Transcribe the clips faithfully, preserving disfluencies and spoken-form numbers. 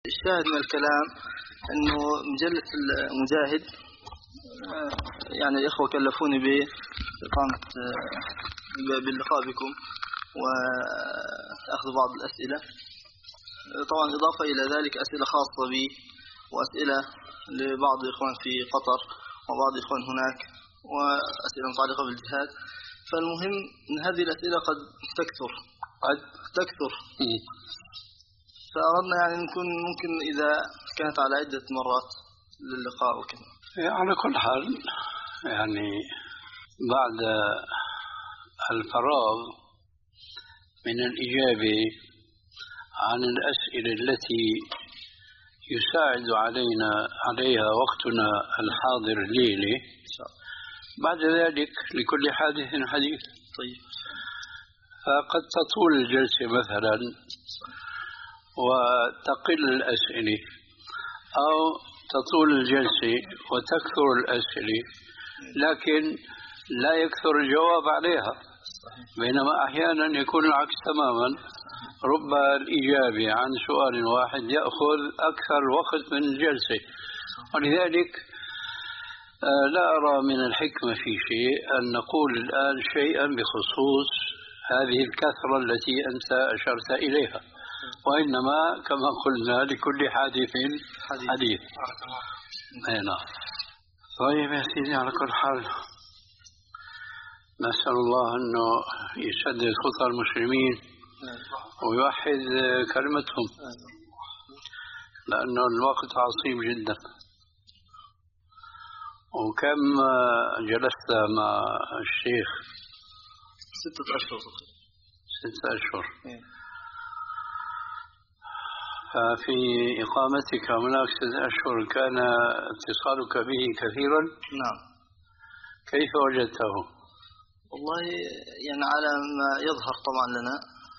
الشاهد من الكلام أنه مجلة المجاهد يعني الإخوة كلفوني بإقامة باللقاء بكم وأخذ بعض الأسئلة، طبعا إضافة إلى ذلك أسئلة خاصة بي وأسئلة لبعض الإخوان في قطر وبعض الإخوان هناك وأسئلة متعلقة بالجهاد. فالمهم أن هذه الأسئلة قد تكثر قد تكثر فأردنا يعني نكون ممكن إذا كانت على عدة مرات للقاء وكذا. على كل حال يعني بعد الفراغ من الإجابة عن الأسئلة التي يساعد علينا عليها وقتنا الحاضر ليلة، بعد ذلك لكل حادث حديث. طيب. فقد تطول الجلسة مثلا وتقل الأسئلة، أو تطول الجلسة وتكثر الأسئلة لكن لا يكثر الجواب عليها، بينما أحيانا يكون العكس تماما، رب الإجابة عن سؤال واحد يأخذ أكثر وقت من الجلسة. ولذلك لا أرى من الحكمة في شيء أن نقول الآن شيئا بخصوص هذه الكثرة التي أنت أشرت إليها، وإنما كما قلنا لكل حادث حديث. هنا طيب يا سيدي، على كل حال نسأل الله أنه يسدد خطى المسلمين ويوحد كلمتهم، لأنه الوقت عصيب جدا. وكم جلست مع الشيخ؟ ستة أشهر. ستة أشهر. ففي إقامتك هناك ستة أشهر كان اتصالك به كثيرا؟ نعم. كيف وجدته؟ والله يعني على ما يظهر طبعا لنا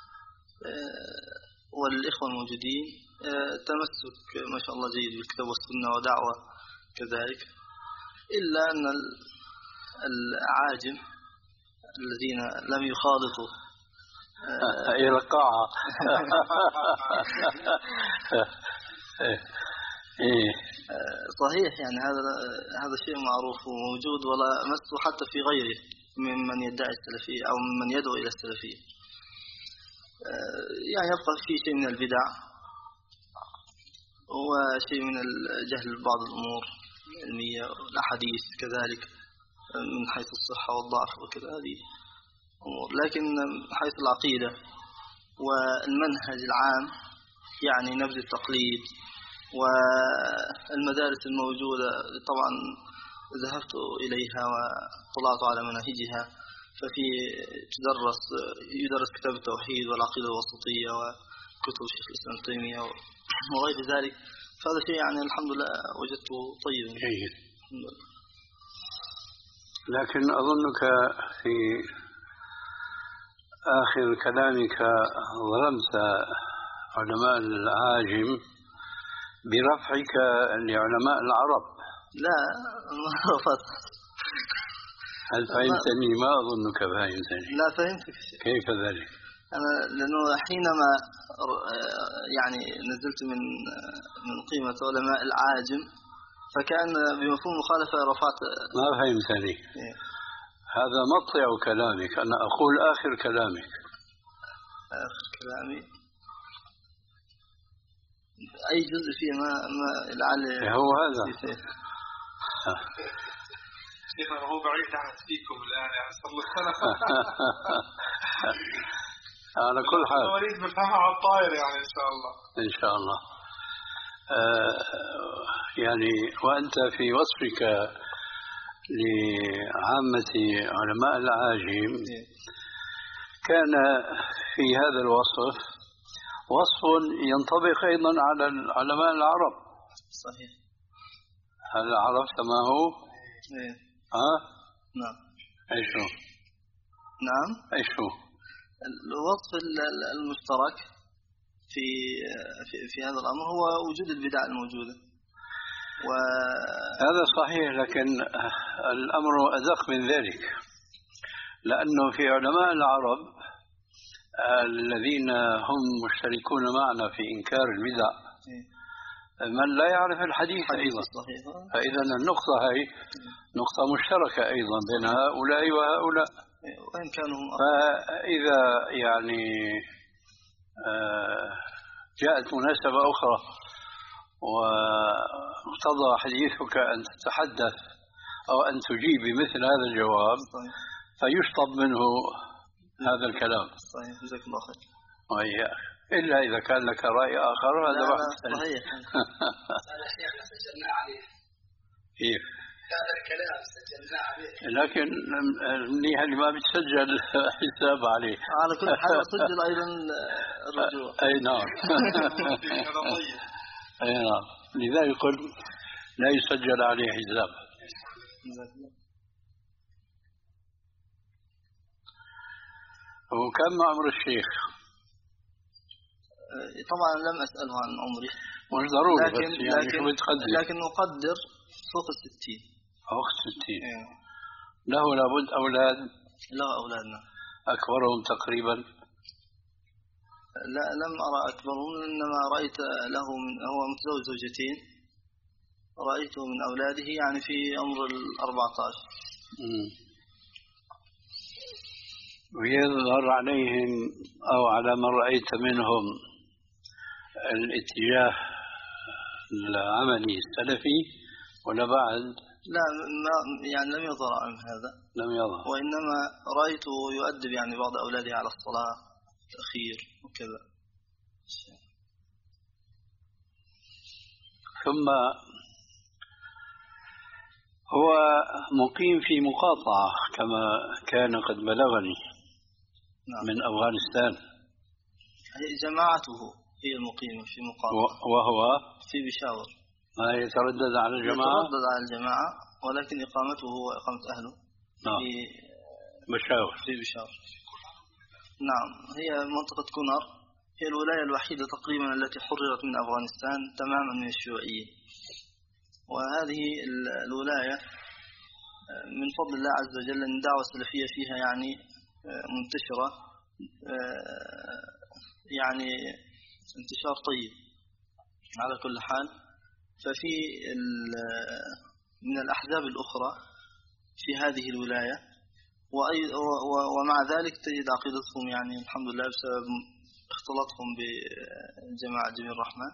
والإخوة الموجودين تمسك ما شاء الله جيد بالكتاب والسنة ودعوة كذلك، إلا أن العاجم الذين لم يخالطوا إلى القاعة صحيح، يعني هذا هذا شيء معروف وموجود ولا مسه حتى في غيره ممن يدعي السلفية أو ممن يدعو إلى السلفية. يعني يبقى في شيء من البدع وشيء من الجهل ببعض الأمور العلمية، الأحاديث كذلك من حيث الصحة والضعف وكذا هذه أمور، لكن من حيث العقيدة والمنهج العام يعني نبذ التقليد والمدارس الموجودة طبعا ذهبت إليها وطلعت على مناهجها، ففي تدرس يدرس كتاب التوحيد والعقيدة الوسطية وكتب الشيخ الإسلام ابن تيمية وغير ذلك، فهذا شيء يعني الحمد لله وجدته طيبا. لكن أظنك في آخر كلامك ظلمت علماء العاجم برفعك لعلماء العرب. لا ما رفضت. هل فهمتني؟ ما أظنك فهمتني. لا فهمتك. كيف ذلك؟ أنا لأنه حينما يعني نزلت من من قيمة علماء العاجم فكان بمفهوم مخالفة رفعت. ما فهمتني. إيه؟ هذا مطلع كلامك، أنا أقول آخر كلامك. آخر كلامي أي جزء فيه ما ما لعل هو هذا. شيخنا هو بعيد تحت فيكم الآن يعني صار له سنة. على كل حال وليد بفهمها على الطائر يعني إن شاء الله. إن شاء الله. آه يعني وأنت في وصفك لعامة علماء العاجم كان في هذا الوصف وصف ينطبق أيضا على علماء العرب. صحيح. هل عرفت ما هو؟ إيه. ها؟ نعم. إيش هو؟ نعم. إيش هو؟ الوصف المشترك في في في هذا الأمر هو وجود البدع الموجودة. و هذا صحيح، لكن الأمر أدق من ذلك، لأنه في علماء العرب الذين هم مشتركون معنا في إنكار البدع من لا يعرف الحديث أيضا. فإذا النقطة هي نقطة مشتركة أيضا بين هؤلاء وهؤلاء وإن كانوا. فإذا يعني جاءت مناسبة أخرى واقتضى حديثك أن تتحدث أو أن تجيب بمثل هذا الجواب فيشطب منه هذا الكلام. صحيح. جزاك الله خير. وإياك. إلا إذا كان لك رأي آخر هذا بحث صحيح. هذا شيء سجلنا عليه. كيف؟ هذا الكلام سجلنا عليه. لكن منيح اللي ما بتسجل حساب عليه. على كل حال سجل أيضا الرجوع. أي نعم. أي نعم. لذلك قل لا يسجل عليه حساب. وكم عمر الشيخ؟ طبعا لم أسأله عن عمري. مش ضروري لكن بس يعني لكن, شو بتقدر؟ لكن أقدر فوق الستين. فوق الستين. إيه. له لابد أولاد؟ له أولادنا. أكبرهم تقريبا؟ لا لم أرى أكبرهم، إنما رأيت له من هو متزوج زوجتين، رأيته من أولاده يعني في عمر الأربعة عشر. ويظهر عليهم أو على من رأيت منهم الاتجاه العملي السلفي ولا بعد؟ لا ما يعني لم يظهر عن هذا. لم يظهر. وإنما رأيته يؤدب يعني بعض أولاده على الصلاة الأخير وكذا. ثم هو مقيم في مقاطعة كما كان قد بلغني. نعم. من أفغانستان. جماعته هي المقيمة في مقاطعة. وهو في بشاور. ما يتردد على الجماعة؟ يتردد على الجماعة ولكن إقامته هو إقامة أهله. نعم. في بشاور. في بشاور. نعم. هي منطقة كونر، هي الولاية الوحيدة تقريبا التي حررت من أفغانستان تماما من الشيوعيين. وهذه الولاية من فضل الله عز وجل أن الدعوة السلفية فيها يعني منتشرة، يعني انتشار طيب على كل حال. ففي من الأحزاب الأخرى في هذه الولاية، ومع ذلك تجد عقيدتهم يعني الحمد لله بسبب اختلاطهم بجماعة جميع الرحمن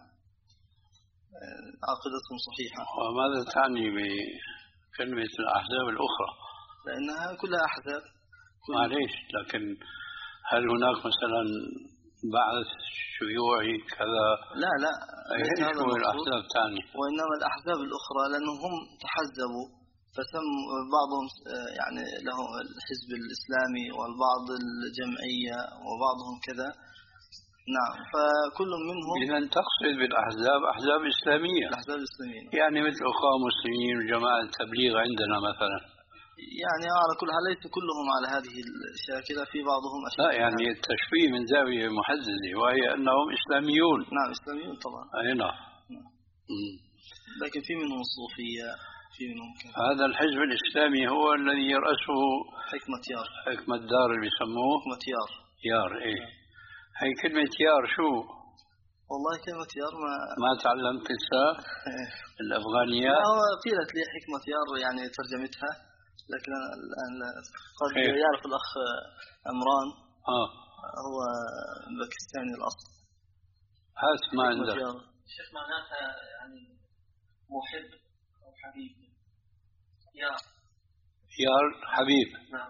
عقيدتهم صحيحة. وماذا تعني بكلمة الأحزاب الأخرى؟ لأنها كلها أحزاب. معليش، لكن هل هناك مثلا بعث شيوعي كذا؟ لا لا ايش هو الأحزاب تعني؟ وإنما الأحزاب الأخرى لأنهم تحزبوا فسم بعضهم يعني له الحزب الإسلامي والبعض الجمعية وبعضهم كذا. نعم. فكل منهم. إذا تقصد بالأحزاب أحزاب إسلامية؟ الأحزاب الإسلامية يعني مثل أخوة مسلمين وجماعة التبليغ عندنا مثلا. يعني على كل حال ليس كلهم على هذه الشاكلة، في بعضهم أشياء. لا يعني التشبيه من زاوية محددة وهي أنهم إسلاميون. نعم إسلاميون طبعا. أي نعم. لكن في منهم الصوفية، في منهم كذا. هذا الحزب الإسلامي هو الذي يرأسه حكمة يار. حكمة دار اللي بيسموه حكمة يار. يار إيه. هي كلمة يار شو؟ والله كلمة يار ما ما تعلمت لسه الأفغانية. لا هو قيلت لي حكمة يار يعني ترجمتها، لكن الآن لا. قد يعرف الأخ عمران. آه. هو باكستاني الأصل. هات ما عندك. شيخ معناتها يعني محب أو حبيب. يار. يار حبيب. نعم.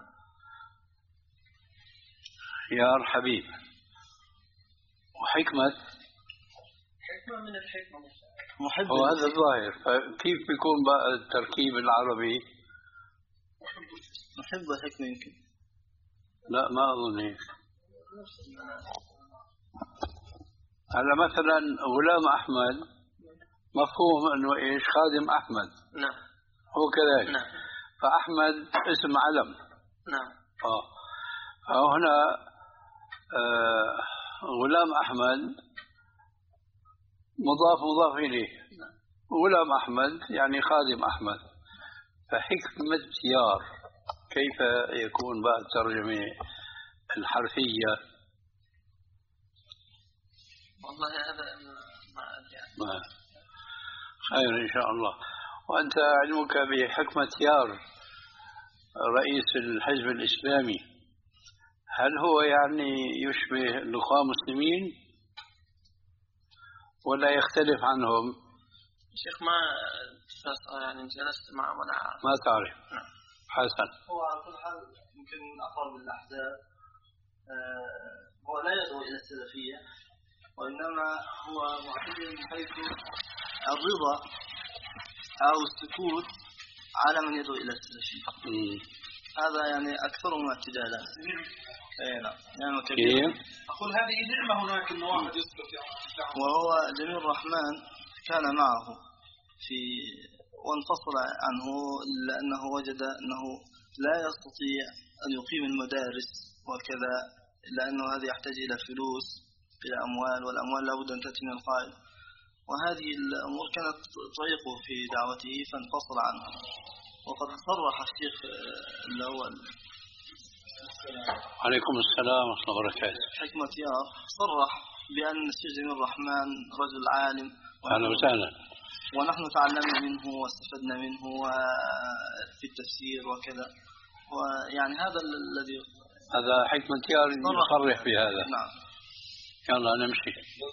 يار حبيب. وحكمة. حكمة من الحكمة. محب. وهذا الظاهر. كيف بيكون بقى التركيب العربي؟ محب وحكمة يمكن. لا ما أظن هيك. هذا مثلا غلام أحمد مفهوم أنه إيش؟ خادم أحمد. نعم. هو كذلك. نعم. فأحمد اسم علم. نعم. آه. فهنا آه غلام أحمد مضاف مضاف إليه. نعم. غلام أحمد يعني خادم أحمد. فحكمة يار كيف يكون بعد الترجمة الحرفية؟ والله هذا ما أدري. ما خير إن شاء الله. وأنت علمك بحكمة يار رئيس الحزب الإسلامي، هل هو يعني يشبه الأخوة المسلمين ولا يختلف عنهم؟ شيخ ما يعني جلست معه ولا ما تعرف. حسن. هو على كل حال يمكن أقرب الأحزاب. هو لا يدعو إلى السلفية، وإنما هو معتدل من حيث الرضا أو السكوت على من يدعو إلى السلفية. هذا يعني أكثرهم اعتدالا. اي نعم، نعمة كبيرة. أقول هذه نعمة هناك إنه واحد يسكت يعني. وهو جميل الرحمن كان معه في وانفصل عنه لأنه وجد أنه لا يستطيع أن يقيم المدارس وكذا، لأنه هذا يحتاج إلى فلوس، إلى أموال، والأموال لابد أن تأتي من القائل، وهذه الأمور كانت تعيقه في دعوته فانفصل عنه. وقد صرح الشيخ الأول عليكم السلام ورحمة الله وبركاته حكمة يار صرح بأن الشيخ جميل الرحمن رجل عالم، أهلا وسهلا، ونحن تعلمنا منه واستفدنا منه في التفسير وكذا، ويعني هذا الذي هذا حكمة يار يصرح بهذا. نعم. يلا نمشي.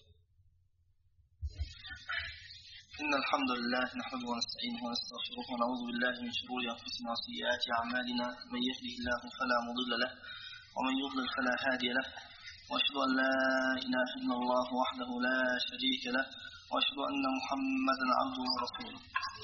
إن الحمد لله نحمده ونستعينه ونستغفره ونعوذ بالله من شرور أنفسنا وسيئات أعمالنا، من يهده الله فلا مضل له ومن يضلل فلا هادي له، وأشهد أن لا إله إلا الله وحده لا شريك له، وأشهد أن محمدا عبده ورسوله.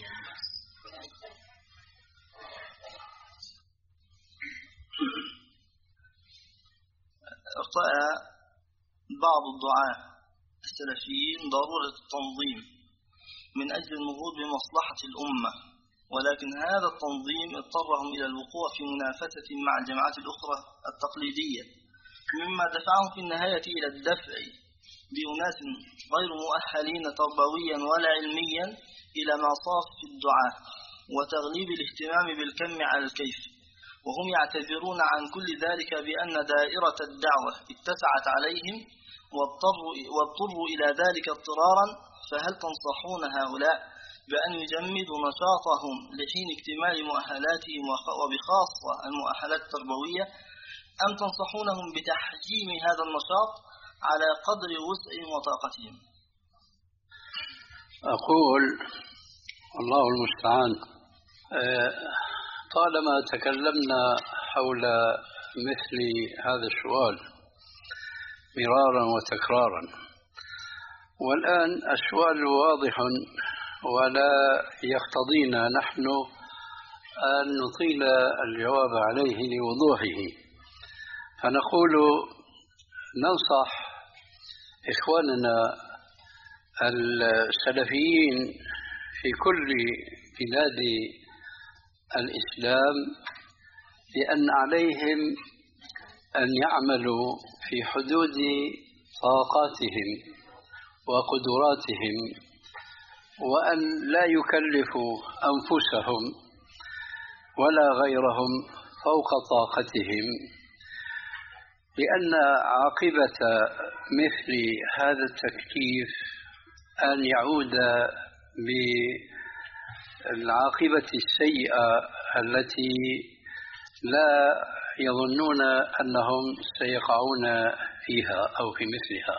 ارتأى بعض الدعاة السلفيين ضرورة التنظيم من أجل النهوض بمصلحة الأمة، ولكن هذا التنظيم اضطرهم إلى الوقوع في منافسة مع الجماعات الأخرى التقليدية، مما دفعهم في النهاية إلى الدفع بأناس غير مؤهلين تربويا ولا علميا إلى مصاف الدعاة وتغليب الاهتمام بالكم على الكيف، وهم يعتذرون عن كل ذلك بأن دائرة الدعوة اتسعت عليهم واضطروا, واضطروا إلى ذلك اضطرارا. فهل تنصحون هؤلاء بأن يجمدوا نشاطهم لحين اكتمال مؤهلاتهم وبخاصة المؤهلات التربوية، أم تنصحونهم بتحجيم هذا النشاط على قدر وسعهم وطاقتهم؟ أقول الله المستعان. طالما تكلمنا حول مثل هذا السؤال مرارا وتكرارا، والآن السؤال واضح ولا يقتضينا نحن أن نطيل الجواب عليه لوضوحه، فنقول ننصح إخواننا السلفيين في كل بلاد الإسلام بأن عليهم أن يعملوا في حدود طاقاتهم وقدراتهم، وأن لا يكلفوا أنفسهم ولا غيرهم فوق طاقتهم، لأن عاقبة مثل هذا التكليف أن يعود بالعاقبة السيئة التي لا يظنون أنهم سيقعون فيها أو في مثلها.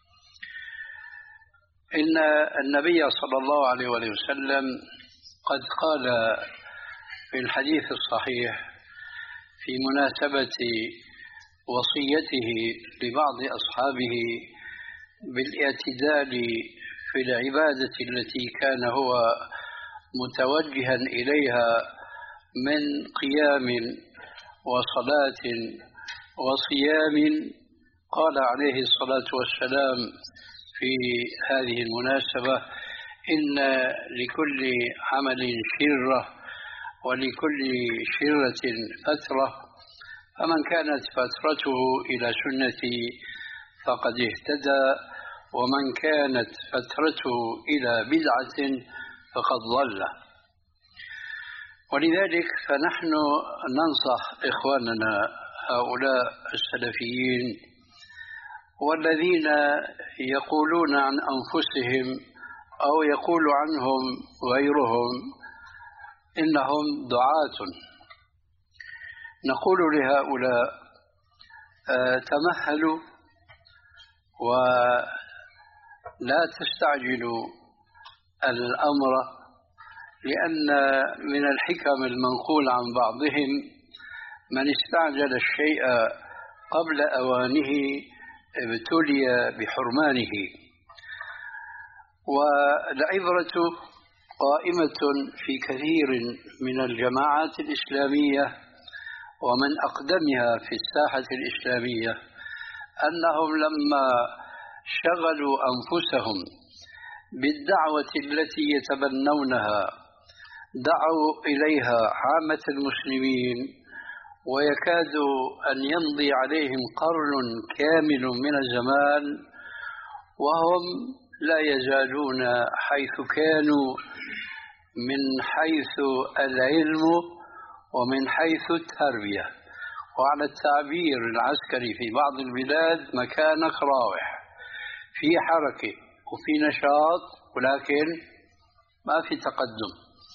إن النبي صلى الله عليه وسلم قد قال في الحديث الصحيح في مناسبة وصيته لبعض أصحابه بالاعتدال في العبادة التي كان هو متوجها إليها من قيام وصلاة وصيام، قال عليه الصلاة والسلام في هذه المناسبة: إن لكل عمل شرة ولكل شرة فترة، فمن كانت فترته إلى سنتي فقد اهتدى، ومن كانت فترته إلى بدعة فقد ضل. ولذلك فنحن ننصح إخواننا هؤلاء السلفيين والذين يقولون عن أنفسهم أو يقول عنهم غيرهم إنهم دعاة. نقول لهؤلاء تمهلوا ولا تستعجلوا الأمر، لأن من الحكم المنقول عن بعضهم من استعجل الشيء قبل أوانه ابتلي بحرمانه. والعبرة قائمة في كثير من الجماعات الإسلامية ومن أقدمها في الساحة الإسلامية أنهم لما شغلوا أنفسهم بالدعوة التي يتبنونها دعوا إليها عامة المسلمين، ويكاد أن يمضي عليهم قرن كامل من الزمان وهم لا يزالون حيث كانوا من حيث العلم ومن حيث التربية، وعلى التعبير العسكري في بعض البلاد مكانك راوح، في حركة وفي نشاط ولكن ما في تقدم.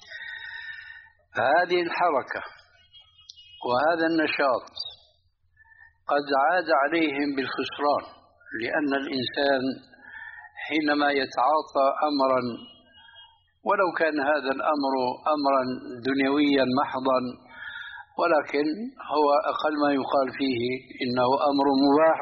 هذه الحركة وهذا النشاط قد عاد عليهم بالخسران، لأن الإنسان حينما يتعاطى أمرا ولو كان هذا الأمر أمرا دنيويا محضا، ولكن هو أقل ما يقال فيه إنه أمر مباح،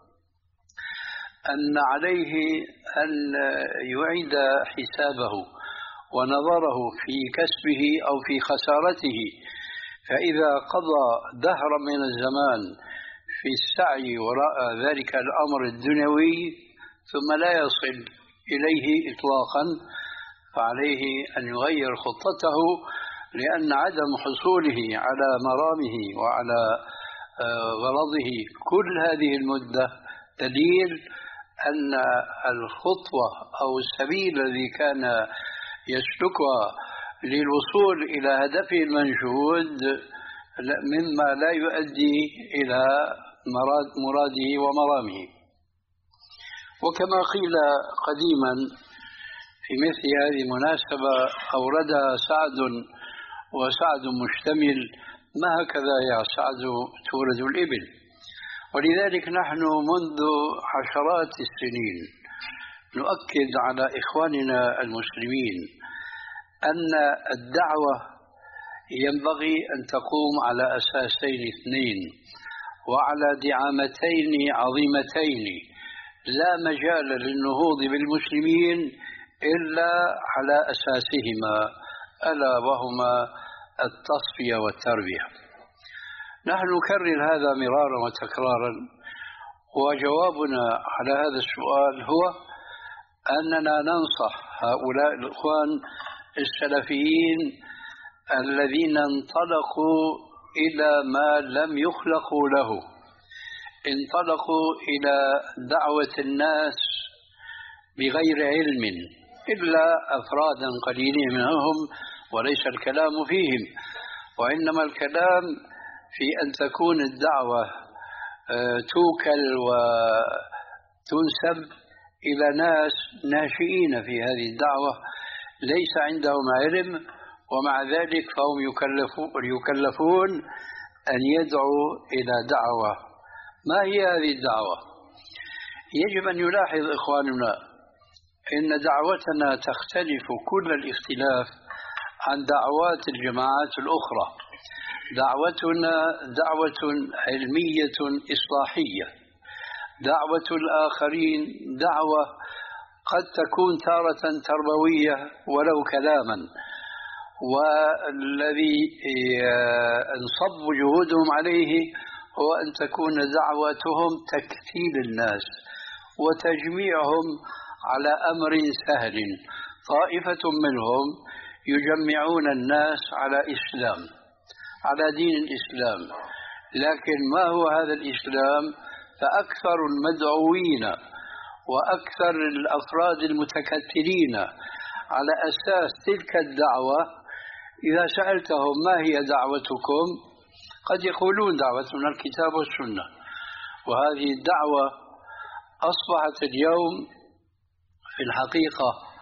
أن عليه أن يعيد حسابه ونظره في كسبه أو في خسارته. فإذا قضى دهرا من الزمان في السعي وراء ذلك الأمر الدنيوي ثم لا يصل إليه إطلاقا، فعليه أن يغير خطته، لأن عدم حصوله على مرامه وعلى غرضه كل هذه المدة دليل أن الخطوة أو السبيل الذي كان يسلكها للوصول إلى هدفه المنشود مما لا يؤدي إلى مراده ومرامه. وكما قيل قديما في مثل هذه المناسبة أوردها سعد وسعد مشتمل، ما هكذا يا سعد تورد الإبل. ولذلك نحن منذ عشرات السنين نؤكد على إخواننا المسلمين أن الدعوة ينبغي أن تقوم على أساسين اثنين وعلى دعامتين عظيمتين لا مجال للنهوض بالمسلمين إلا على أساسهما، ألا وهما التصفية والتربية. نحن نكرر هذا مرارا وتكرارا، وجوابنا على هذا السؤال هو أننا ننصح هؤلاء الإخوان السلفيين الذين انطلقوا إلى ما لم يخلقوا له، انطلقوا إلى دعوة الناس بغير علم إلا أفرادا قليلين منهم، وليس الكلام فيهم، وإنما الكلام في أن تكون الدعوة توكل وتنسب إلى ناس ناشئين في هذه الدعوة ليس عندهم علم، ومع ذلك فهم يكلفون أن يدعوا إلى دعوة. ما هي هذه الدعوة؟ يجب أن يلاحظ إخواننا إن دعوتنا تختلف كل الاختلاف عن دعوات الجماعات الأخرى. دعوتنا دعوة علمية إصلاحية، دعوة الآخرين دعوة قد تكون تارة تربوية ولو كلاما، والذي انصب جهودهم عليه هو أن تكون دعوتهم تكفيل الناس وتجميعهم على أمر سهل. طائفة منهم يجمعون الناس على إسلام، على دين الإسلام، لكن ما هو هذا الإسلام؟ فأكثر المدعوين وأكثر الأفراد المتكتلين على أساس تلك الدعوة إذا سألتهم ما هي دعوتكم قد يقولون دعوتنا الكتاب والسنة. وهذه الدعوة أصبحت اليوم في الحقيقة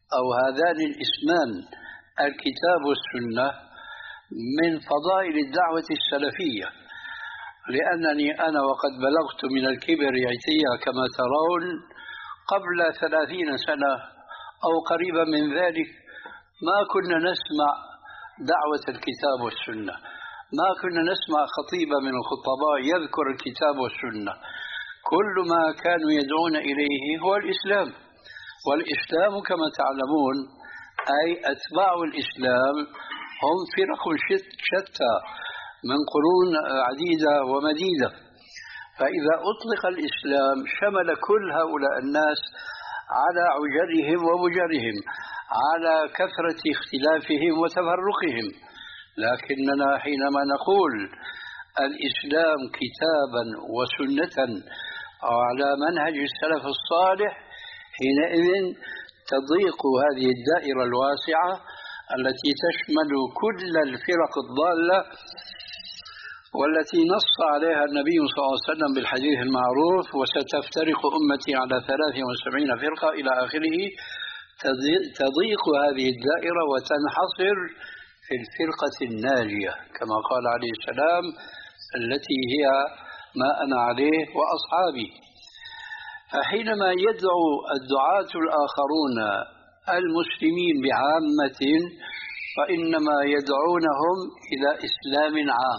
أو هذان الاسمان الكتاب والسنة من فضائل الدعوة السلفية، لأنني أنا وقد بلغت من الكبر عتيا كما ترون قبل ثلاثين سنة أو قريبا من ذلك ما كنا نسمع دعوة الكتاب والسنة، ما كنا نسمع خطيبا من الخطباء يذكر الكتاب والسنة. كل ما كانوا يدعون إليه هو الإسلام، والإسلام كما تعلمون أي أتباع الإسلام هم فرق شتى من قرون عديدة ومديدة، فإذا أطلق الإسلام شمل كل هؤلاء الناس على عجرهم ومجرهم، على كثرة اختلافهم وتفرقهم. لكننا حينما نقول الإسلام كتابا وسنة أو على منهج السلف الصالح، حينئذ تضيق هذه الدائرة الواسعة التي تشمل كل الفرق الضالة والتي نص عليها النبي صلى الله عليه وسلم بالحديث المعروف: وستفترق أمتي على ثلاث وسبعين فرقة إلى آخره. تضيق هذه الدائرة وتنحصر في الفرقة الناجية كما قال عليه السلام التي هي ما أنا عليه وأصحابي. فحينما يدعو الدعاة الآخرون المسلمين بعامة فإنما يدعونهم إلى إسلام عام.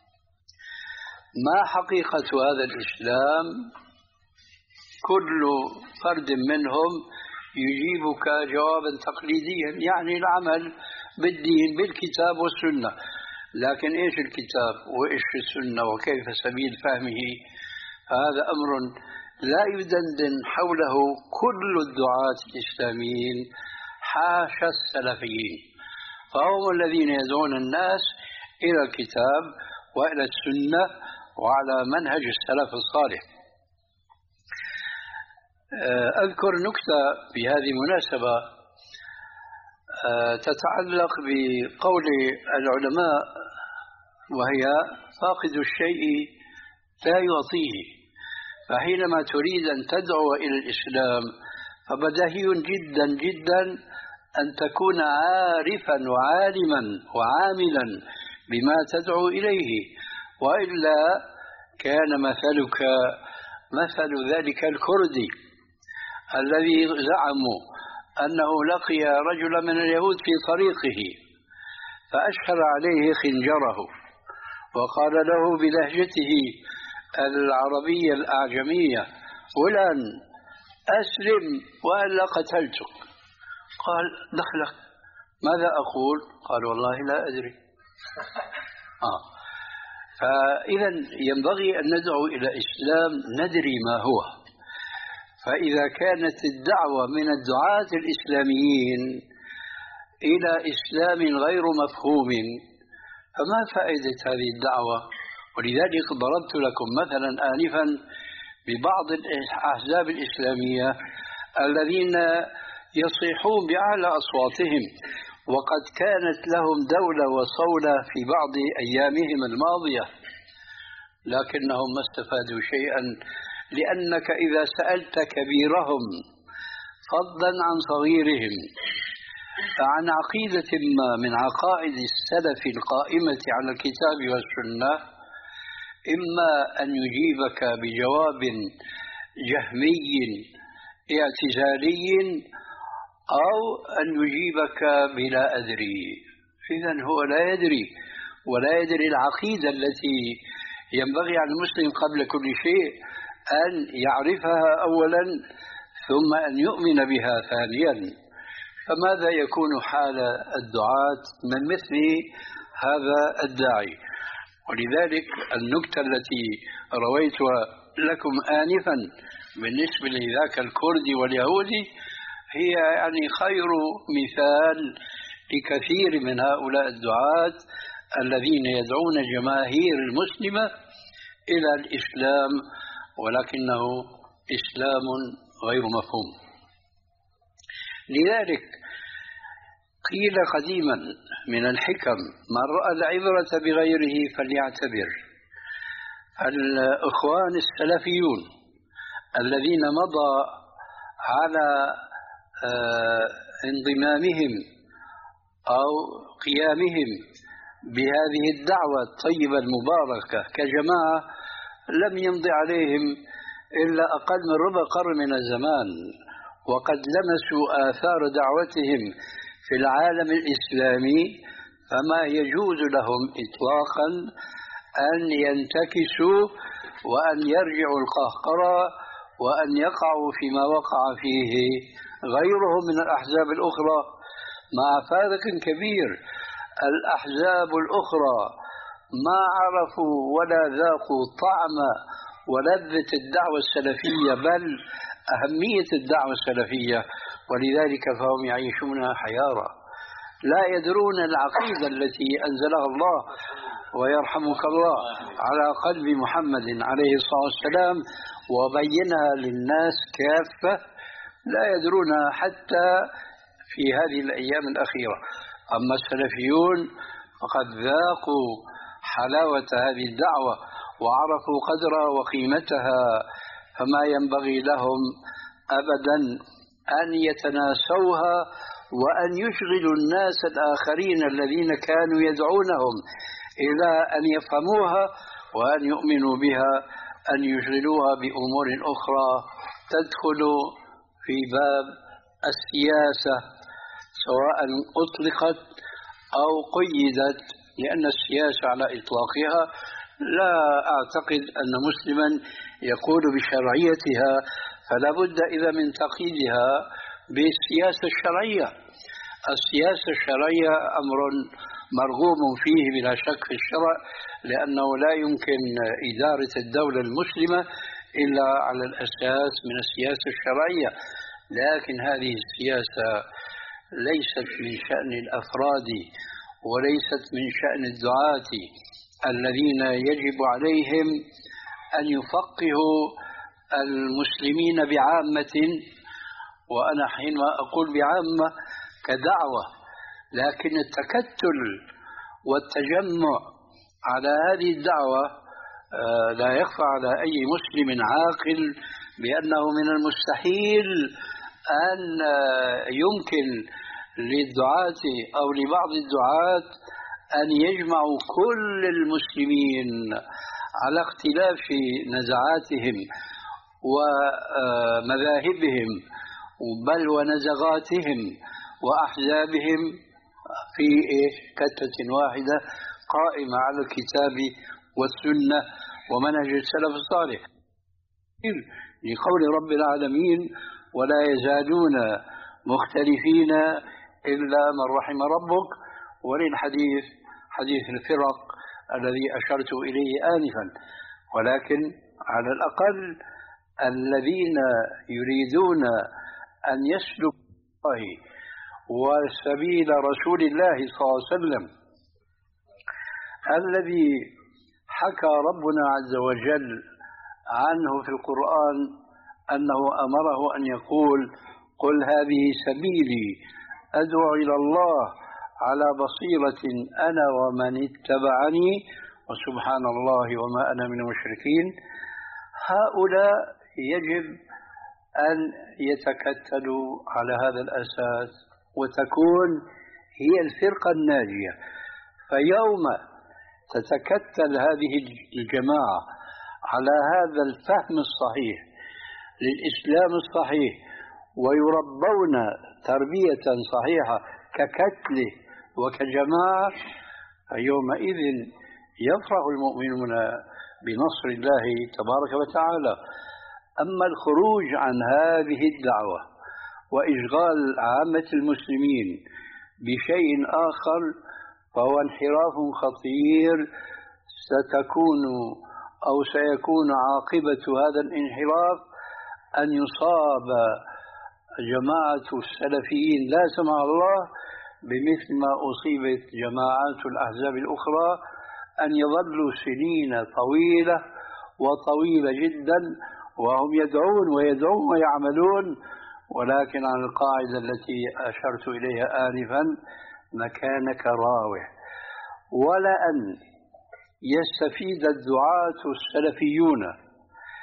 ما حقيقة هذا الإسلام؟ كل فرد منهم يجيبك جوابا تقليديا، يعني العمل بالدين بالكتاب والسنة. لكن إيش الكتاب وإيش السنة وكيف سبيل فهمه؟ هذا أمر لا يدندن حوله كل الدعاة الإسلاميين حاشا السلفيين، فهم الذين يدعون الناس إلى الكتاب وإلى السنة وعلى منهج السلف الصالح. أذكر نكتة بهذه المناسبة تتعلق بقول العلماء، وهي: فاقد الشيء لا يعطيه. فحينما تريد أن تدعو إلى الإسلام فبديهي جدا جدا أن تكون عارفا وعالما وعاملا بما تدعو إليه، وإلا كان مثلك مثل ذلك الكردي الذي زعموا أنه لقي رجلا من اليهود في طريقه فأشهر عليه خنجره وقال له بلهجته العربية الأعجمية: فلان أسلم وإلا قتلتك. قال: دخلك، ماذا أقول؟ قال: والله لا أدري. آه. فإذا ينبغي أن ندعو إلى إسلام ندري ما هو. فإذا كانت الدعوة من الدعاة الإسلاميين إلى إسلام غير مفهوم فما فائدة هذه الدعوة؟ ولذلك ضربت لكم مثلا آنفا ببعض الأحزاب الإسلامية الذين يصيحون بأعلى أصواتهم وقد كانت لهم دولة وصولة في بعض أيامهم الماضية، لكنهم ما استفادوا شيئا، لأنك إذا سألت كبيرهم فضلا عن صغيرهم عن عقيدة ما من عقائد السلف القائمة على الكتاب والسنة، إما أن يجيبك بجواب جهمي اعتزالي أو أن يجيبك بلا أدري. إذن هو لا يدري ولا يدري العقيدة التي ينبغي على المسلم قبل كل شيء أن يعرفها أولا ثم أن يؤمن بها ثانيا. فماذا يكون حال الدعاة من مثل هذا الداعي؟ ولذلك النكتة التي رويتها لكم آنفا بالنسبة لذاك الكردي واليهودي هي يعني خير مثال لكثير من هؤلاء الدعاة الذين يدعون الجماهير المسلمة إلى الإسلام ولكنه إسلام غير مفهوم. لذلك قيل قديما من الحكم: من رأى العبرة بغيره فليعتبر. الإخوان السلفيون الذين مضى على انضمامهم أو قيامهم بهذه الدعوة الطيبة المباركة كجماعة لم يمضي عليهم إلا أقل من ربع قرن من الزمان، وقد لمسوا آثار دعوتهم في العالم الإسلامي، فما يجوز لهم إطلاقا أن ينتكسوا وأن يرجعوا القهقرة وأن يقعوا فيما وقع فيه غيرهم من الأحزاب الأخرى، مع فارق كبير. الأحزاب الأخرى ما عرفوا ولا ذاقوا طعم ولذة الدعوة السلفية بل أهمية الدعوة السلفية، ولذلك فهم يعيشون حيارى لا يدرون العقيدة التي أنزلها الله ويرحمك الله على قلب محمد عليه الصلاة والسلام وبينها للناس كافة، لا يدرون حتى في هذه الأيام الأخيرة. أما السلفيون فقد ذاقوا حلاوة هذه الدعوة وعرفوا قدرها وقيمتها، فما ينبغي لهم أبدا أن يتناسوها وأن يشغلوا الناس الآخرين الذين كانوا يدعونهم إلى أن يفهموها وأن يؤمنوا بها، أن يشغلوها بأمور أخرى تدخل في باب السياسة سواء أطلقت أو قيدت، لأن السياسة على إطلاقها لا أعتقد أن مسلما يقول بشرعيتها، فلا بد إذا من تقييدها بالسياسة الشرعية. السياسة الشرعية أمر مرغوب فيه بلا شك في الشرع، لأنه لا يمكن إدارة الدولة المسلمة إلا على الأساس من السياسة الشرعية، لكن هذه السياسة ليست من شأن الأفراد وليست من شأن الدعاة الذين يجب عليهم أن يفقهوا المسلمين بعامة، وأنا حينما أقول بعامة كدعوة، لكن التكتل والتجمع على هذه الدعوة لا يخفى على أي مسلم عاقل بأنه من المستحيل أن يمكن للدعاة أو لبعض الدعاة أن يجمعوا كل المسلمين على اختلاف نزعاتهم ومذاهبهم بل ونزغاتهم وأحزابهم في كتة واحدة قائمة على الكتاب والسنة ومنهج السلف الصالح، لقول رب العالمين ولا يزالون مختلفين إلا من رحم ربك، وللحديث حديث الفرق الذي أشرت إليه آنفا. ولكن على الأقل الذين يريدون أن يسلكوا الله وسبيل رسول الله صلى الله عليه وسلم الذي حكى ربنا عز وجل عنه في القرآن أنه أمره أن يقول قل هذه سبيلي أدعو إلى الله على بصيرة أنا ومن اتبعني وسبحان الله وما أنا من المشركين. هؤلاء يجب أن يتكتلوا على هذا الأساس وتكون هي الفرقة الناجية. فيوم تتكتل هذه الجماعة على هذا الفهم الصحيح للإسلام الصحيح ويربون تربية صحيحة ككتله وكجماعة، فيومئذ يفرح المؤمنون بنصر الله تبارك وتعالى. أما الخروج عن هذه الدعوة وإشغال عامة المسلمين بشيء آخر فهو انحراف خطير، ستكون أو سيكون عاقبة هذا الانحراف أن يصاب جماعة السلفيين لا سمح الله بمثل ما أصيبت جماعات الأحزاب الأخرى، أن يظلوا سنين طويلة وطويلة جدا وهم يدعون ويدعون ويعملون، ولكن عن القاعدة التي أشرت إليها آنفا مكانك راوح. ولا أن يستفيد الدعاة السلفيون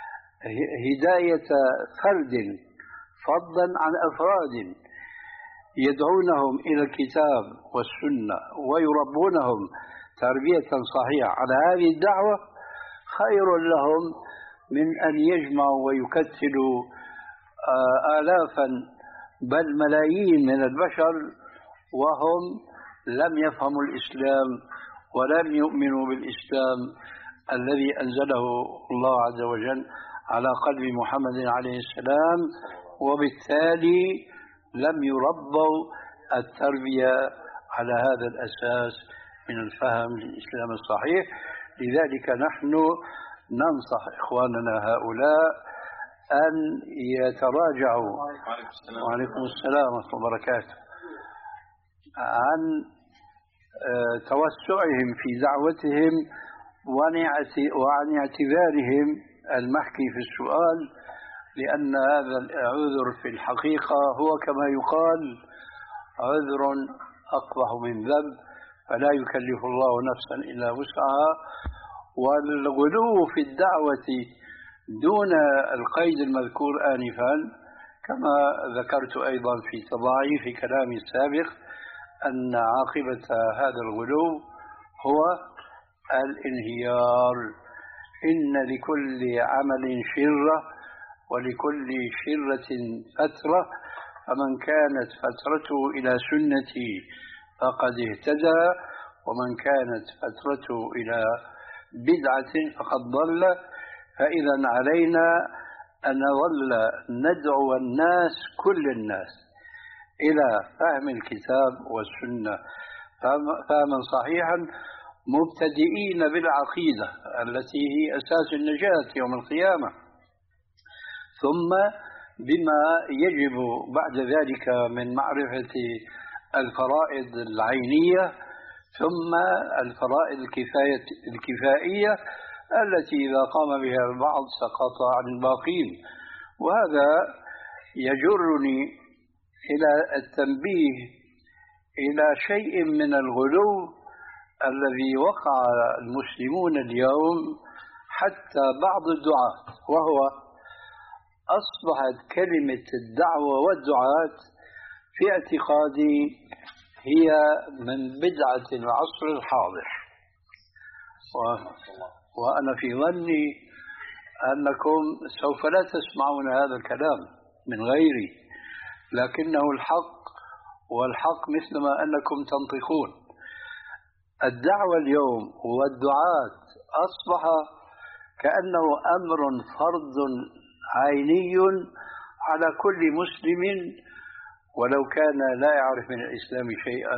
هداية فرد فضلا عن أفراد يدعونهم إلى الكتاب والسنة ويربونهم تربية صحيحة على هذه الدعوة خير لهم من أن يجمعوا ويكتلوا آلافا بل ملايين من البشر وهم لم يفهموا الإسلام ولم يؤمنوا بالإسلام الذي أنزله الله عز وجل على قلب محمد عليه السلام، وبالتالي لم يربوا التربية على هذا الأساس من الفهم للإسلام الصحيح. لذلك نحن ننصح إخواننا هؤلاء أن يتراجعوا وعليكم السلام ورحمة الله وبركاته عن توسعهم في دعوتهم وعن اعتذارهم المحكي في السؤال، لأن هذا العذر في الحقيقة هو كما يقال عذر أقبح من ذنب، فلا يكلف الله نفسا إلا وسعها. والغلو في الدعوة دون القيد المذكور آنفا كما ذكرت أيضا في تضاعيف كلامي السابق أن عاقبة هذا الغلو هو الانهيار. إن لكل عمل شرة ولكل شرة فترة، فمن كانت فترته إلى سنتي فقد اهتدى، ومن كانت فترته إلى بدعة فقد ضل. فإذا علينا أن نظل ندعو الناس كل الناس إلى فهم الكتاب والسنة فهما صحيحا، مبتدئين بالعقيدة التي هي أساس النجاة يوم القيامة، ثم بما يجب بعد ذلك من معرفة الفرائض العينية، ثم الفرائض الكفاية الكفائية التي إذا قام بها البعض سقط عن الباقين. وهذا يجرني إلى التنبيه إلى شيء من الغلو الذي وقع المسلمون اليوم حتى بعض الدعاة، وهو أصبحت كلمة الدعوة والدعاة في اعتقادي هي من بدعة العصر الحاضر، وأنا في ظني أنكم سوف لا تسمعون هذا الكلام من غيري، لكنه الحق، والحق مثلما أنكم تنطقون. الدعوة اليوم والدعاة أصبح كأنه أمر فرض عيني على كل مسلم ولو كان لا يعرف من الإسلام شيئا.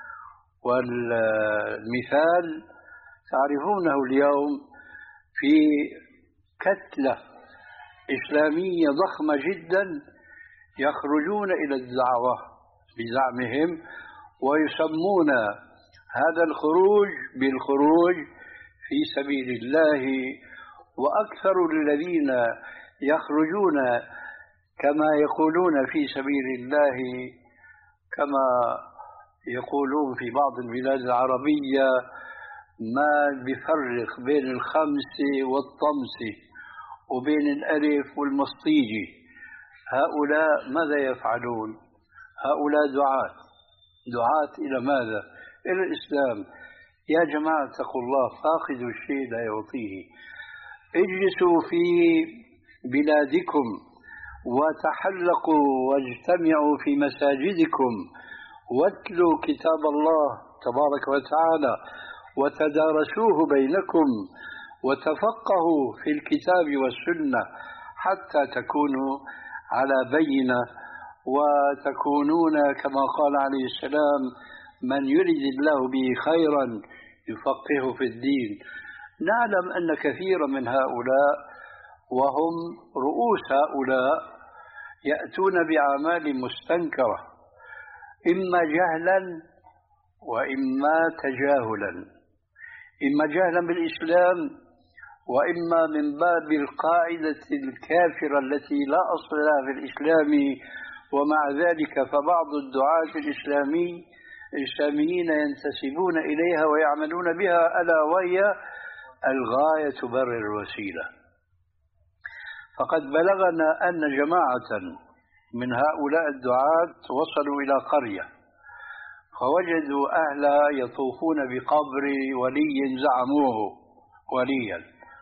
والمثال تعرفونه اليوم في كتلة إسلامية ضخمة جدا يخرجون إلى الدعوة بزعمهم ويسمون هذا الخروج بالخروج في سبيل الله. وأكثر الذين يخرجون كما يقولون في سبيل الله كما يقولون في بعض البلاد العربية ما بيفرق بين الخمس والطمس وبين الألف والمصطيجي. هؤلاء ماذا يفعلون؟ هؤلاء دعاة دعاة إلى ماذا؟ إلى الإسلام. يا جماعة اتقوا الله، فاقدوا الشيء لا يعطيه. اجلسوا في بلادكم وتحلقوا واجتمعوا في مساجدكم واتلوا كتاب الله تبارك وتعالى وتدارسوه بينكم وتفقهوا في الكتاب والسنة حتى تكونوا على بينة وتكونون كما قال عليه السلام من يريد الله به خيرا يفقهه في الدين. نعلم أن كثيرا من هؤلاء وهم رؤوس هؤلاء يأتون بأعمال مستنكرة، إما جهلا وإما تجاهلا، إما جهلا بالإسلام وإما من باب القاعدة الكافرة التي لا أصل لها في الإسلام. ومع ذلك فبعض الدعاة الإسلامي الإسلاميين ينتسبون إليها ويعملون بها، ألا وهي الغاية تبرر الوسيلة. فقد بلغنا أن جماعة من هؤلاء الدعاة وصلوا إلى قرية فوجدوا أهلها يطوفون بقبر ولي زعموه وليا.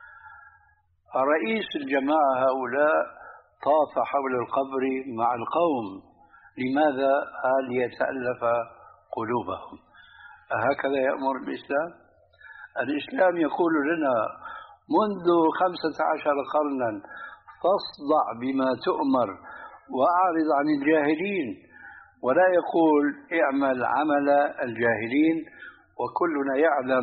رئيس الجماعة هؤلاء طاف حول القبر مع القوم. لماذا؟ قال ليتألف قلوبهم. هكذا يأمر الإسلام؟ الإسلام يقول لنا منذ خمسة عشر قرنا فاصدع بما تؤمر وأعرض عن الجاهلين، ولا يقول اعمل عمل الجاهلين. وكلنا يعلم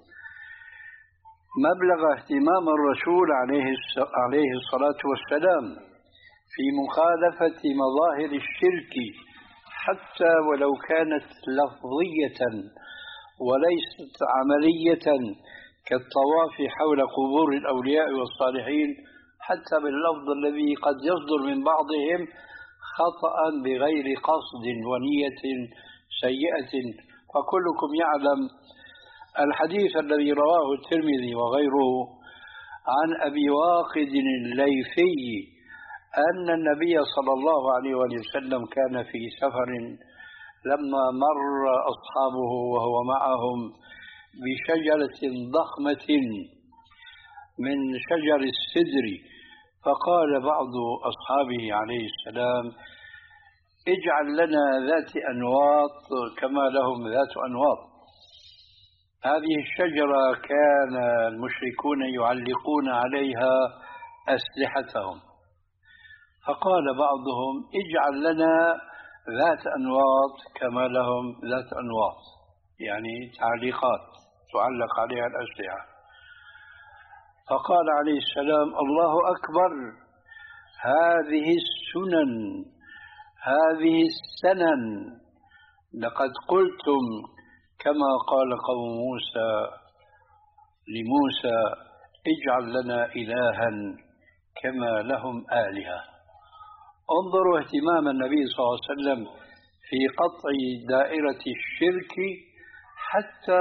مبلغ اهتمام الرسول عليه الصلاة والسلام في مخالفة مظاهر الشرك حتى ولو كانت لفظية وليست عملية كالطواف حول قبور الأولياء والصالحين، حتى باللفظ الذي قد يصدر من بعضهم خطأ بغير قصد ونية سيئة. فكلكم يعلم الحديث الذي رواه الترمذي وغيره عن أبي واقد الليثي أن النبي صلى الله عليه وسلم كان في سفر لما مر أصحابه وهو معهم بشجرة ضخمة من شجر السدر، فقال بعض أصحابه عليه السلام اجعل لنا ذات أنواط كما لهم ذات أنواط. هذه الشجرة كان المشركون يعلقون عليها أسلحتهم، فقال بعضهم اجعل لنا ذات أنواط كما لهم ذات أنواط، يعني تعليقات تعلق عليها الأسلحة. فقال عليه السلام الله أكبر، هذه السنن هذه السنن لقد قلتم كما قال قوم موسى لموسى اجعل لنا إلها كما لهم آلهة. انظروا اهتمام النبي صلى الله عليه وسلم في قطع دائرة الشرك حتى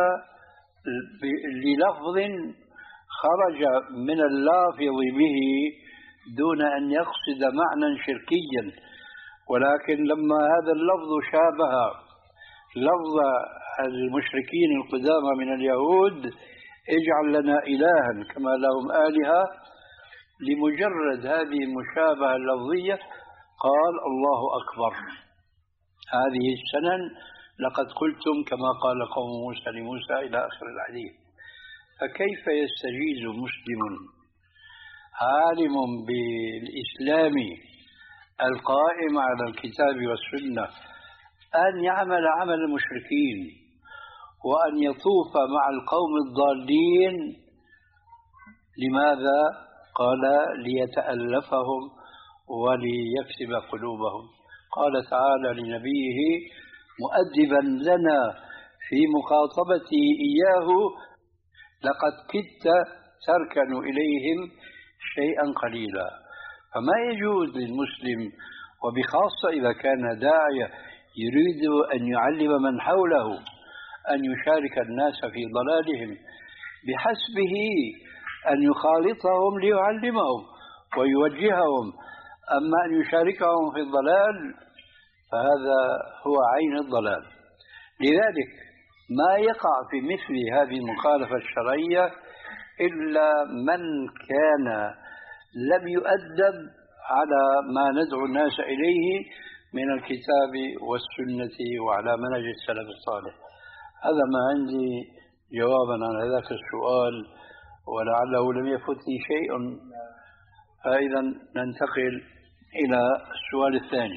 للفظ خرج من اللافظ به دون أن يقصد معنى شركيا، ولكن لما هذا اللفظ شابه لفظ المشركين القدامى من اليهود اجعل لنا إلها كما لهم آلهة، لمجرد هذه المشابهة اللفظية قال الله أكبر، هذه السنن لقد قلتم كما قال قوم موسى لموسى إلى آخر الحديث. فكيف يستجيز مسلم عالم بالإسلام القائم على الكتاب والسنة أن يعمل عمل المشركين وأن يطوف مع القوم الضالين؟ لماذا؟ قال ليتألفهم وليكسب قلوبهم. قال تعالى لنبيه مؤدبا لنا في مخاطبته إياه لقد كدت تركن إليهم شيئا قليلا. فما يجوز للمسلم وبخاصة إذا كان داعية يريد أن يعلم من حوله أن يشارك الناس في ضلالهم، بحسبه أن يخالطهم ليعلمهم ويوجههم، أما أن يشاركهم في الضلال فهذا هو عين الضلال. لذلك ما يقع في مثل هذه المخالفة الشرعية إلا من كان لم يؤدب على ما ندعو الناس إليه من الكتاب والسنة وعلى منهج السلف الصالح. هذا ما عندي جوابا عن ذاك السؤال، ولعله لم يفتني شيء، فإذا ننتقل إلى السؤال الثاني.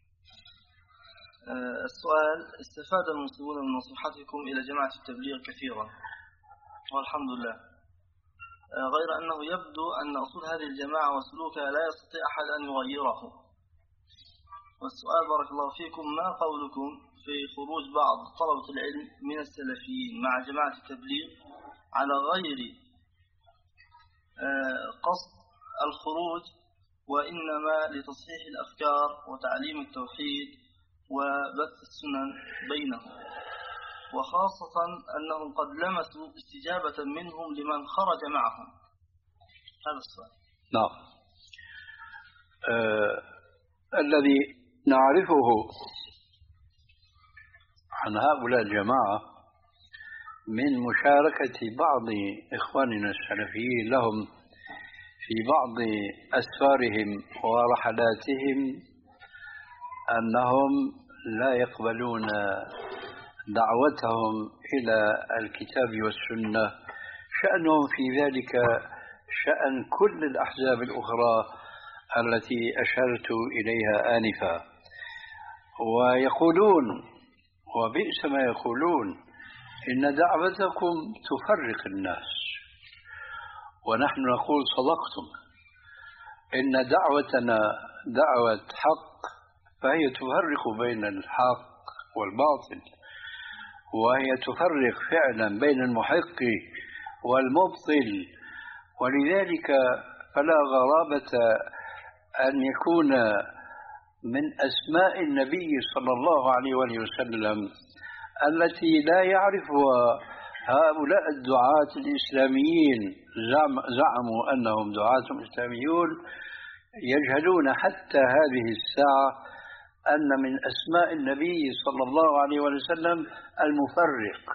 السؤال: استفاد المسلمون من نصيحتكم إلى جماعة التبليغ كثيرا والحمد لله، غير أنه يبدو أن أصول هذه الجماعة وسلوكها لا يستطيع أحد أن يغيره. والسؤال بارك الله فيكم: ما قولكم في خروج بعض طلبة العلم من السلفيين مع جماعة التبليغ على غير قصد الخروج، وإنما لتصحيح الأفكار وتعليم التوحيد وبث السنن بينهم، وخاصة أنهم قد لمسوا استجابة منهم لمن خرج معهم؟ هذا السؤال. نعم. أه الذي نعرفه عن هؤلاء الجماعة من مشاركة بعض إخواننا السلفيين لهم في بعض أسفارهم ورحلاتهم أنهم لا يقبلون دعوتهم إلى الكتاب والسنة. شأنهم في ذلك شأن كل الأحزاب الأخرى التي أشرت إليها آنفا، ويقولون وبئس ما يقولون إن دعوتكم تفرق الناس، ونحن نقول صدقتم، إن دعوتنا دعوة حق فهي تفرق بين الحق والباطل، وهي تفرق فعلا بين المحق والمبطل. ولذلك فلا غرابة أن يكون من أسماء النبي صلى الله عليه وسلم التي لا يعرفها هؤلاء الدعاة الإسلاميين، زعموا أنهم دعاة إسلاميون، يجهلون حتى هذه الساعة أن من أسماء النبي صلى الله عليه وسلم المفرق.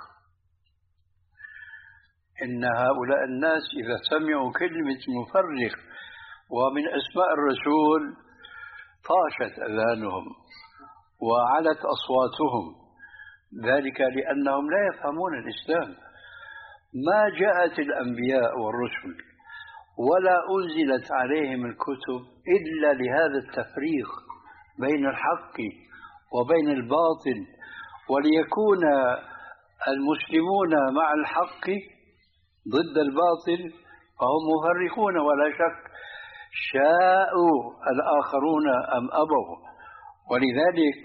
إن هؤلاء الناس إذا سمعوا كلمة مفرق ومن أسماء الرسول طاشت أذانهم وعلت أصواتهم، ذلك لأنهم لا يفهمون الإسلام. ما جاءت الأنبياء والرسل ولا أنزلت عليهم الكتب إلا لهذا التفريق بين الحق وبين الباطل، وليكون المسلمون مع الحق ضد الباطل فهم مفرقون ولا شك، شاءوا الآخرون أم أبوا. ولذلك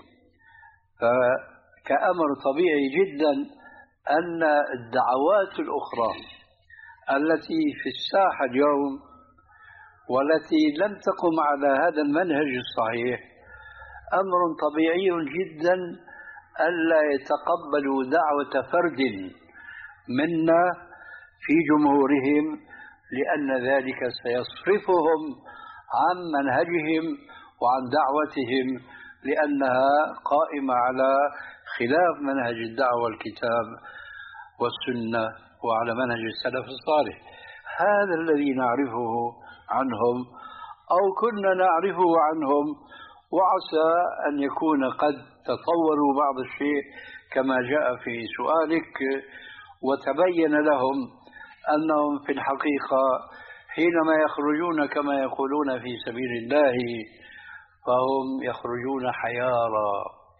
كأمر طبيعي جدا أن الدعوات الأخرى التي في الساحة اليوم والتي لم تقم على هذا المنهج الصحيح أمر طبيعي جدا ألا يتقبلوا دعوة فرد منا في جمهورهم، لأن ذلك سيصرفهم عن منهجهم وعن دعوتهم، لأنها قائمة على خلاف منهج الدعوة والكتاب والسنة وعلى منهج السلف الصالح. هذا الذي نعرفه عنهم أو كنا نعرفه عنهم، وعسى أن يكون قد تطوروا بعض الشيء كما جاء في سؤالك، وتبين لهم أنهم في الحقيقة حينما يخرجون كما يقولون في سبيل الله فهم يخرجون حيارى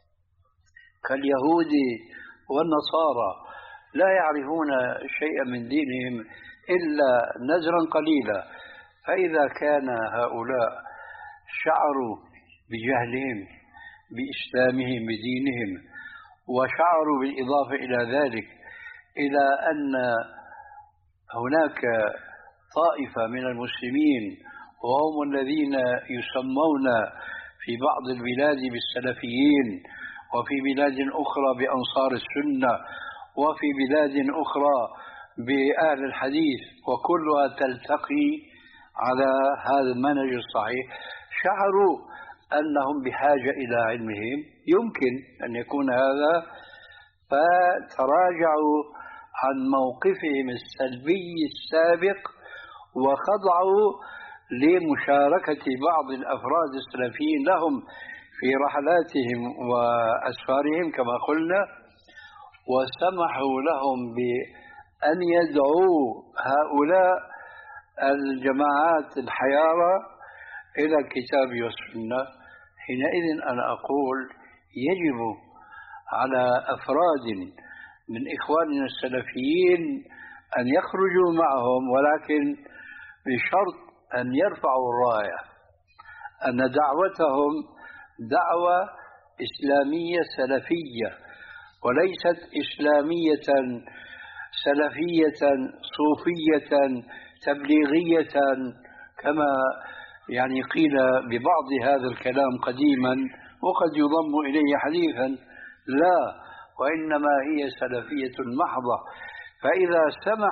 كاليهود والنصارى، لا يعرفون شيئا من دينهم إلا نزرا قليلا. فإذا كان هؤلاء شعروا بجهلهم بإسلامهم بدينهم، وشعروا بالإضافة إلى ذلك إلى أن هناك طائفة من المسلمين وهم الذين يسمون في بعض البلاد بالسلفيين، وفي بلاد أخرى بأنصار السنة، وفي بلاد أخرى بأهل الحديث، وكلها تلتقي على هذا المنهج الصحيح، شعروا أنهم بحاجة إلى علمهم، يمكن أن يكون هذا، فتراجعوا عن موقفهم السلبي السابق وخضعوا لمشاركة بعض الأفراد السلفيين لهم في رحلاتهم وأسفارهم كما قلنا، وسمحوا لهم بأن يدعوا هؤلاء الجماعات الحيارى إلى الكتاب والسنة. حينئذ أنا أقول يجب على أفراد من إخواننا السلفيين أن يخرجوا معهم، ولكن بشرط أن يرفعوا الراية أن دعوتهم دعوة إسلامية سلفية، وليست إسلامية سلفية صوفية تبليغية كما يعني قيل ببعض هذا الكلام قديما وقد يضم إليه حديثا. لا، وإنما هي سلفية محضة. فإذا سمح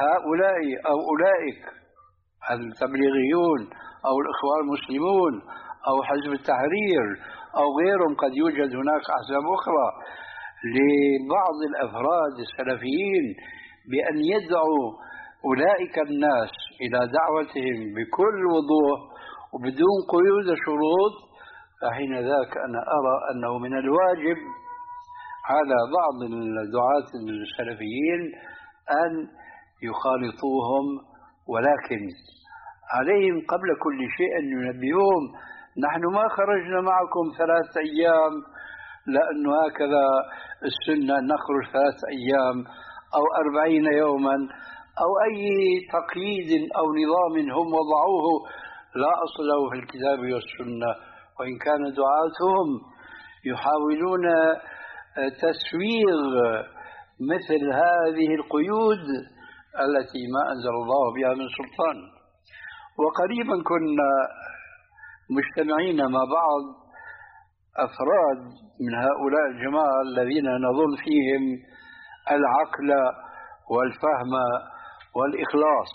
هؤلاء أو أولئك التبليغيون أو الإخوان المسلمون أو حزب التحرير أو غيرهم، قد يوجد هناك أحزاب أخرى، لبعض الأفراد السلفيين بأن يدعوا أولئك الناس إلى دعوتهم بكل وضوح وبدون قيود وشروط، فحين ذاك أنا أرى أنه من الواجب على بعض الدعاة السلفيين أن يخالطوهم، ولكن عليهم قبل كل شيء أن ينبهوهم: نحن ما خرجنا معكم ثلاث أيام لأنه هكذا السنة نخرج ثلاث أيام أو أربعين يوما أو أي تقييد أو نظام هم وضعوه لا أصل له في الكتاب والسنة، وإن كان دعاتهم يحاولون تسويغ مثل هذه القيود التي ما أنزل الله بها من سلطان. وقريبا كنا مجتمعين مع بعض أفراد من هؤلاء الجماعة الذين نظن فيهم العقل والفهم والإخلاص،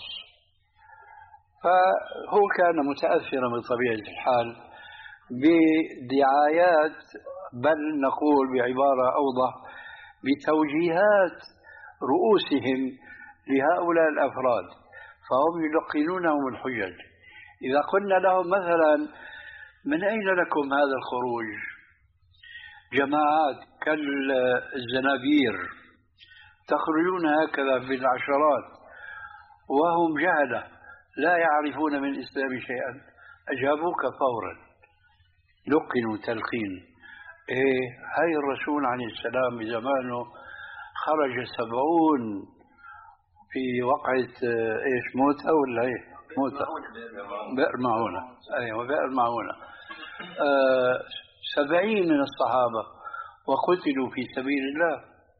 فهو كان متأثرا بطبيعة الحال بدعايات، بل نقول بعبارة أوضح بتوجيهات رؤوسهم لهؤلاء الأفراد، فهم يلقنونهم الحجج. إذا قلنا لهم مثلا: من أين لكم هذا الخروج؟ جماعات كالزنابير تخرجون هكذا بالعشرات وهم جهلة لا يعرفون من الإسلام شيئا، أجابوك فورا، لقنوا تلقين. إيه، هاي الرسول عليه السلام بزمانه خرج سبعون في وقعة إيش موتة ولا إيه موتة بئر معونة، أيوة بئر معونة، آه سبعين من الصحابة وقتلوا في سبيل الله.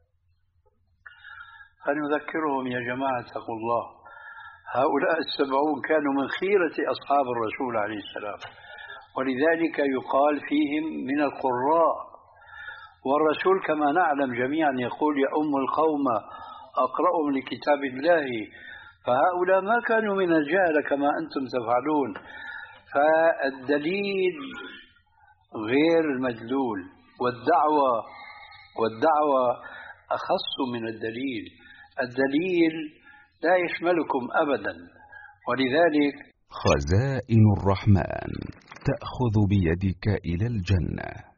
فنذكرهم: يا جماعة اتقوا الله، هؤلاء السبعون كانوا من خيرة أصحاب الرسول عليه السلام، ولذلك يقال فيهم من القراء. والرسول كما نعلم جميعا يقول: يا أم القوم أقرأهم لكتاب الله. فهؤلاء ما كانوا من الجهل كما أنتم تفعلون. فالدليل غير المدلول، والدعوة والدعوة أخص من الدليل. الدليل لا يشملكم أبدا. ولذلك خزائن الرحمن تأخذ بيدك إلى الجنة.